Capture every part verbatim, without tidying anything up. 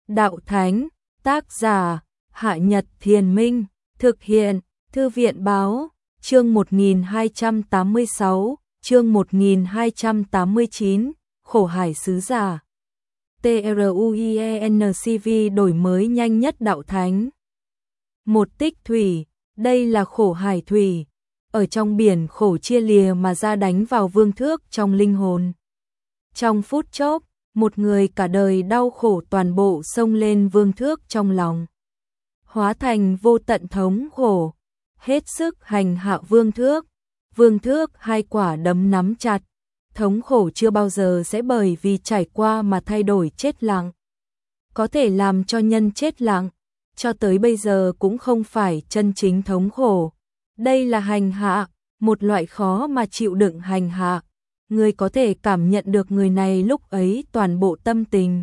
đạo thánh, tác giả, Hạ Nhật Thiền Minh, thực hiện, Thư viện Báo, chương một nghìn hai trăm tám mươi sáu, chương một nghìn hai trăm tám mươi chín, Khổ Hải Sứ Giả. TRUIENCV đổi mới nhanh nhất đạo thánh. Một tích thủy, đây là khổ hải thủy, ở trong biển khổ chia lìa mà ra đánh vào vương thước trong linh hồn. Trong phút chốc, một người cả đời đau khổ toàn bộ xông lên vương thước trong lòng. Hóa thành vô tận thống khổ, hết sức hành hạ vương thước. Vương thước hai quả đấm nắm chặt, thống khổ chưa bao giờ sẽ bởi vì trải qua mà thay đổi chết lặng. Có thể làm cho nhân chết lặng, cho tới bây giờ cũng không phải chân chính thống khổ. Đây là hành hạ, một loại khó mà chịu đựng hành hạ. Người có thể cảm nhận được người này lúc ấy toàn bộ tâm tình.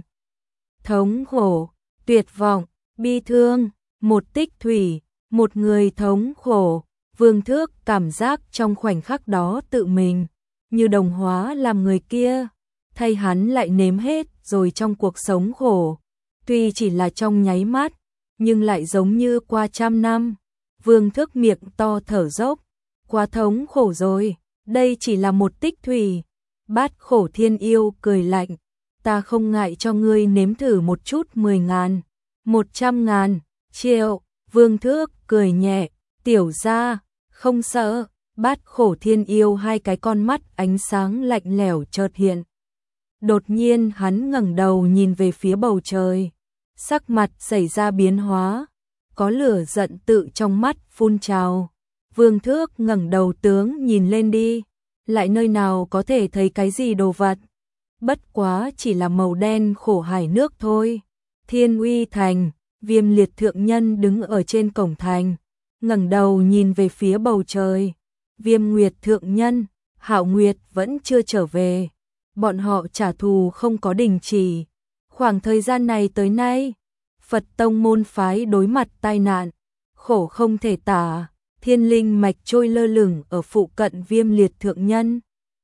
Thống khổ, tuyệt vọng, bi thương, một tích thủy, một người thống khổ. Vương thước cảm giác trong khoảnh khắc đó tự mình như đồng hóa làm người kia, thay hắn lại nếm hết rồi trong cuộc sống khổ. Tuy chỉ là trong nháy mắt, nhưng lại giống như qua trăm năm. Vương thước miệng to thở dốc, quá thống khổ rồi, đây chỉ là một tích thủy. Bát khổ thiên yêu cười lạnh, ta không ngại cho ngươi nếm thử một chút mười ngàn, một trăm ngàn, triệu. Vương thước cười nhẹ, tiểu gia, không sợ. Bát khổ thiên yêu hai cái con mắt ánh sáng lạnh lẽo chợt hiện. Đột nhiên hắn ngẩng đầu nhìn về phía bầu trời, sắc mặt xảy ra biến hóa, có lửa giận tự trong mắt phun trào. Vương thước ngẩng đầu tướng nhìn lên đi, lại nơi nào có thể thấy cái gì đồ vật, bất quá chỉ là màu đen khổ hải nước thôi. Thiên Uy Thành, Viêm Liệt thượng nhân đứng ở trên cổng thành, ngẩng đầu nhìn về phía bầu trời. Viêm Nguyệt thượng nhân, Hạo Nguyệt vẫn chưa trở về, bọn họ trả thù không có đình chỉ. Khoảng thời gian này tới nay, Phật tông môn phái đối mặt tai nạn, khổ không thể tả. Thiên linh mạch trôi lơ lửng ở phụ cận Viêm Liệt thượng nhân.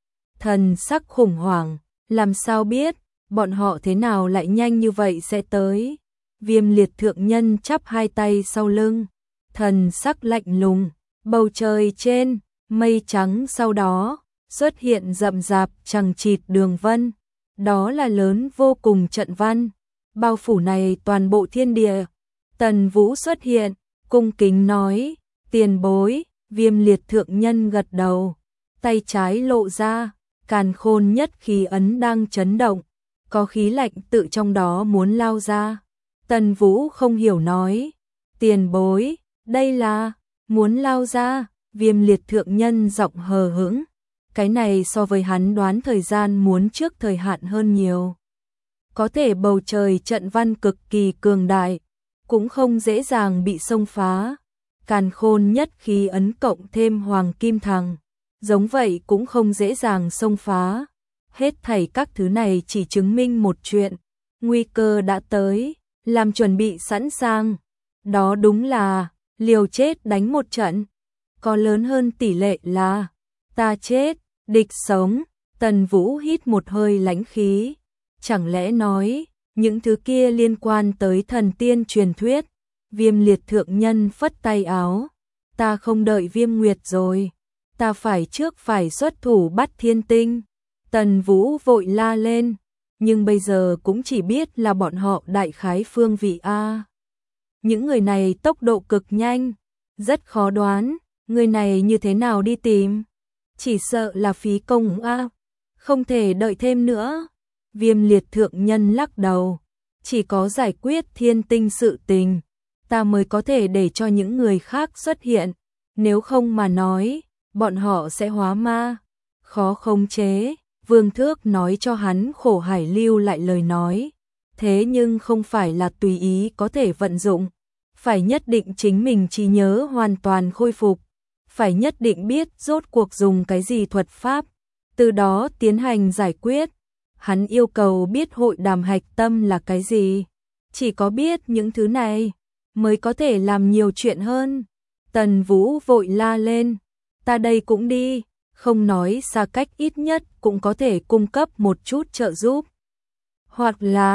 Thần sắc khủng hoảng, làm sao biết, bọn họ thế nào lại nhanh như vậy sẽ tới. Viêm Liệt thượng nhân chắp hai tay sau lưng, thần sắc lạnh lùng. Bầu trời trên, mây trắng sau đó xuất hiện rậm rạp chằng chịt đường vân, đó là lớn vô cùng trận văn, bao phủ này toàn bộ thiên địa. Tần Vũ xuất hiện, cung kính nói, tiền bối. Viêm Liệt thượng nhân gật đầu, tay trái lộ ra, càn khôn nhất khí ấn đang chấn động, có khí lạnh tự trong đó muốn lao ra. Tần Vũ không hiểu nói, tiền bối, đây là muốn lao ra. Viêm Liệt thượng nhân giọng hờ hững, cái này so với hắn đoán thời gian muốn trước thời hạn hơn nhiều. Có thể bầu trời trận văn cực kỳ cường đại, cũng không dễ dàng bị xông phá. Càn khôn nhất khí ấn cộng thêm hoàng kim thằng, giống vậy cũng không dễ dàng xông phá. Hết thảy các thứ này chỉ chứng minh một chuyện, nguy cơ đã tới, làm chuẩn bị sẵn sàng. Đó đúng là liều chết đánh một trận, có lớn hơn tỷ lệ là ta chết, địch sống. Tần Vũ hít một hơi lãnh khí, chẳng lẽ nói những thứ kia liên quan tới thần tiên truyền thuyết. Viêm Liệt thượng nhân phất tay áo, ta không đợi Viêm Nguyệt rồi, ta phải trước phải xuất thủ bắt thiên tinh. Tần Vũ vội la lên, nhưng bây giờ cũng chỉ biết là bọn họ đại khái phương vị A. Những người này tốc độ cực nhanh, rất khó đoán, người này như thế nào đi tìm, chỉ sợ là phí công A, không thể đợi thêm nữa. Viêm Liệt thượng nhân lắc đầu, chỉ có giải quyết thiên tinh sự tình, ta mới có thể để cho những người khác xuất hiện, nếu không mà nói, bọn họ sẽ hóa ma, khó khống chế. Vương thước nói cho hắn khổ hải lưu lại lời nói, thế nhưng không phải là tùy ý có thể vận dụng, phải nhất định chính mình trí nhớ hoàn toàn khôi phục, phải nhất định biết rốt cuộc dùng cái gì thuật pháp, từ đó tiến hành giải quyết. Hắn yêu cầu biết hội đàm hạch tâm là cái gì, chỉ có biết những thứ này mới có thể làm nhiều chuyện hơn. Tần Vũ vội la lên, ta đây cũng đi, không nói xa cách ít nhất cũng có thể cung cấp một chút trợ giúp. Hoặc là,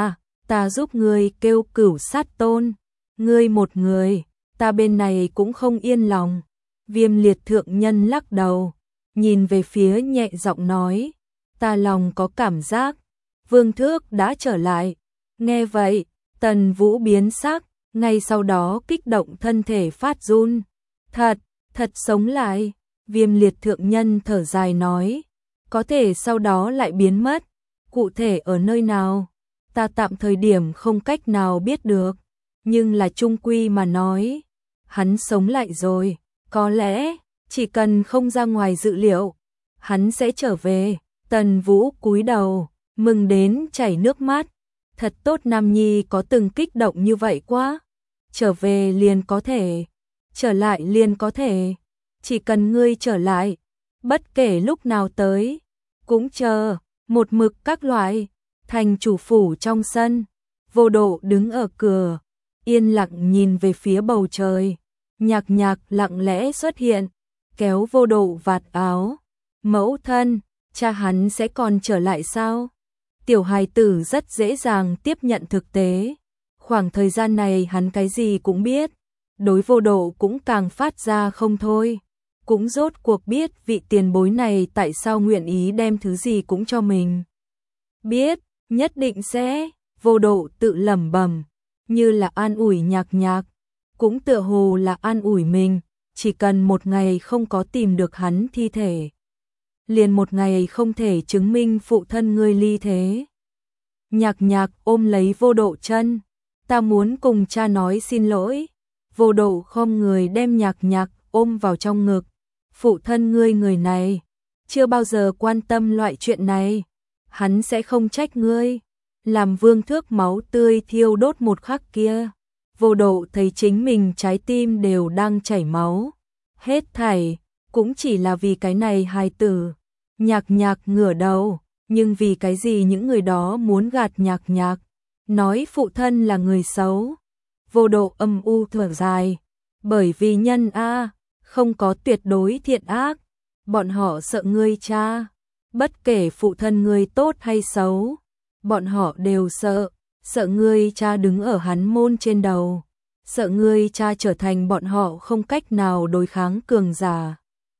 ta giúp ngươi kêu Cửu Sát Tôn, ngươi một người, ta bên này cũng không yên lòng. Viêm liệt thượng nhân lắc đầu, nhìn về phía nhẹ giọng nói, ta lòng có cảm giác, Vương Thước đã trở lại. Nghe vậy, Tần Vũ biến sắc, ngay sau đó kích động thân thể phát run. Thật, thật sống lại, Viêm liệt thượng nhân thở dài nói, có thể sau đó lại biến mất, cụ thể ở nơi nào, ta tạm thời điểm không cách nào biết được, nhưng là chung quy mà nói, hắn sống lại rồi, có lẽ, chỉ cần không ra ngoài dự liệu, hắn sẽ trở về. Tần Vũ cúi đầu, mừng đến chảy nước mắt, thật tốt Nam Nhi có từng kích động như vậy quá, trở về liền có thể, trở lại liền có thể, chỉ cần ngươi trở lại, bất kể lúc nào tới, cũng chờ, một mực các loại. Thành chủ phủ trong sân, Vô Độ đứng ở cửa, yên lặng nhìn về phía bầu trời. Nhạc Nhạc lặng lẽ xuất hiện, kéo Vô Độ vạt áo. Mẫu thân, cha hắn sẽ còn trở lại sao? Tiểu hài tử rất dễ dàng tiếp nhận thực tế. Khoảng thời gian này hắn cái gì cũng biết, đối Vô Độ cũng càng phát ra không thôi. Cũng rốt cuộc biết vị tiền bối này tại sao nguyện ý đem thứ gì cũng cho mình. Biết, nhất định sẽ, Vô Độ tự lẩm bẩm, như là an ủi Nhạc Nhạc, cũng tựa hồ là an ủi mình, chỉ cần một ngày không có tìm được hắn thi thể, liền một ngày không thể chứng minh phụ thân ngươi ly thế. Nhạc Nhạc ôm lấy Vô Độ chân, ta muốn cùng cha nói xin lỗi. Vô Độ khom người đem Nhạc Nhạc ôm vào trong ngực, phụ thân ngươi người này, chưa bao giờ quan tâm loại chuyện này, hắn sẽ không trách ngươi. Làm Vương Thước máu tươi thiêu đốt một khắc kia, Vô Độ thấy chính mình trái tim đều đang chảy máu, hết thảy cũng chỉ là vì cái này hài tử. Nhạc Nhạc ngửa đầu, nhưng vì cái gì những người đó muốn gạt Nhạc Nhạc, nói phụ thân là người xấu. Vô Độ âm u thở dài, bởi vì nhân a, không có tuyệt đối thiện ác, bọn họ sợ ngươi cha, bất kể phụ thân ngươi tốt hay xấu, bọn họ đều sợ, sợ ngươi cha đứng ở hắn môn trên đầu, sợ ngươi cha trở thành bọn họ không cách nào đối kháng cường giả.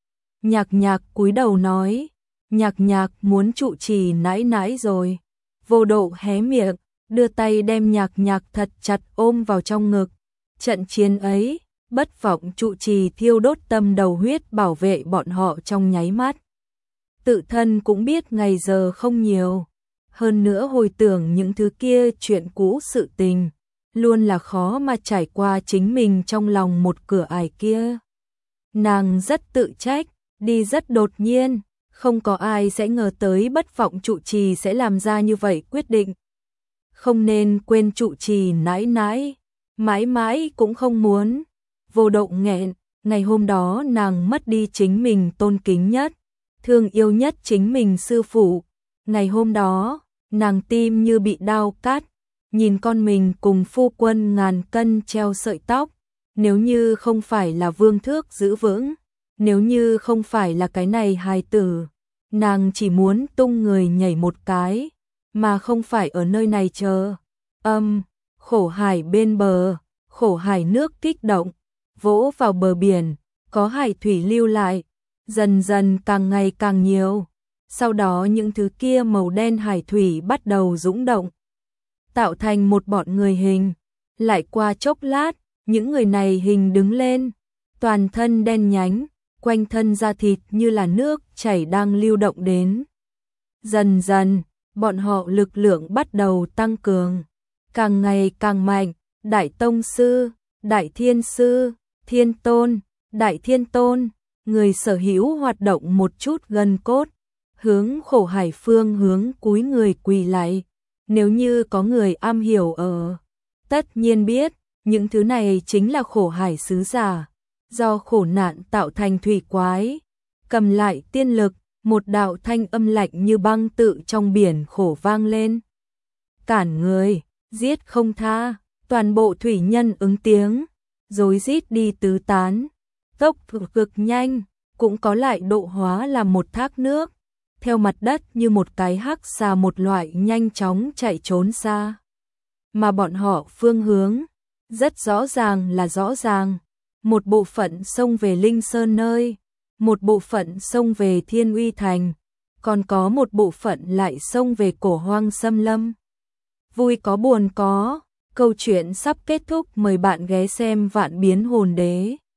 Nhạc Nhạc cúi đầu nói, Nhạc Nhạc muốn trụ trì nãi nãi rồi. Vô Độ hé miệng, đưa tay đem Nhạc Nhạc thật chặt ôm vào trong ngực. Trận chiến ấy, bất vọng trụ trì thiêu đốt tâm đầu huyết bảo vệ bọn họ trong nháy mắt. Tự thân cũng biết ngày giờ không nhiều, hơn nữa hồi tưởng những thứ kia chuyện cũ sự tình, luôn là khó mà trải qua chính mình trong lòng một cửa ải kia. Nàng rất tự trách, đi rất đột nhiên, không có ai sẽ ngờ tới bất vọng trụ trì sẽ làm ra như vậy quyết định. Không nên quên trụ trì nãi nãi, mãi mãi cũng không muốn. Vô Độ nghẹn, ngày hôm đó nàng mất đi chính mình tôn kính nhất, thương yêu nhất chính mình sư phụ. Ngày hôm đó, nàng tim như bị đao cắt, nhìn con mình cùng phu quân ngàn cân treo sợi tóc. Nếu như không phải là Vương Thước giữ vững, nếu như không phải là cái này hài tử, nàng chỉ muốn tung người nhảy một cái, mà không phải ở nơi này chờ. Âm, khổ hải bên bờ, khổ hải nước kích động, vỗ vào bờ biển, có hải thủy lưu lại, dần dần càng ngày càng nhiều. Sau đó những thứ kia màu đen hải thủy bắt đầu dũng động, tạo thành một bọn người hình. Lại qua chốc lát, những người này hình đứng lên, toàn thân đen nhánh, quanh thân da thịt như là nước chảy đang lưu động đến. Dần dần, bọn họ lực lượng bắt đầu tăng cường, càng ngày càng mạnh. Đại Tông Sư, Đại Thiên Sư, Thiên Tôn, Đại Thiên Tôn, người sở hữu hoạt động một chút gân cốt, hướng khổ hải phương hướng cúi người quỳ lại. Nếu như có người am hiểu ở, tất nhiên biết, những thứ này chính là khổ hải sứ giả, do khổ nạn tạo thành thủy quái, cầm lại tiên lực, một đạo thanh âm lạnh như băng tự trong biển khổ vang lên. Cản người, giết không tha, toàn bộ thủy nhân ứng tiếng, rối rít đi tứ tán, tốc độ cực nhanh, cũng có lại độ hóa làm một thác nước, theo mặt đất như một cái hắc xà một loại nhanh chóng chạy trốn xa. mà bọn họ phương hướng rất rõ ràng là rõ ràng. Một bộ phận xông về Linh Sơn nơi, một bộ phận xông về Thiên Uy Thành, còn có một bộ phận lại xông về Cổ Hoang Xâm Lâm. Vui có buồn có, câu chuyện sắp kết thúc, mời bạn ghé xem Vạn Biến Hồn Đế.